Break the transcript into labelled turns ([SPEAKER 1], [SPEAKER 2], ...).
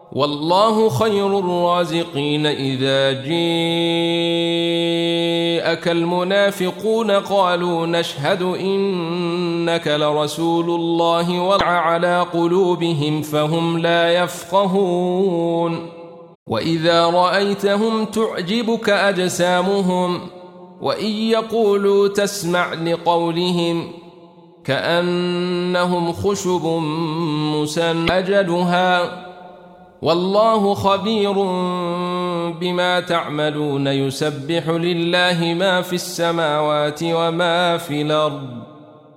[SPEAKER 1] والله خير الرازقين. إذا جاءك المنافقون قالوا نشهد إنك لرسول الله وطبع على قلوبهم فهم لا يفقهون. وإذا رأيتهم تعجبك أجسامهم وإن يقولوا تسمع لقولهم كأنهم خشب مسندها والله خبير بما تعملون. يسبح لله ما في السماوات وما في الأرض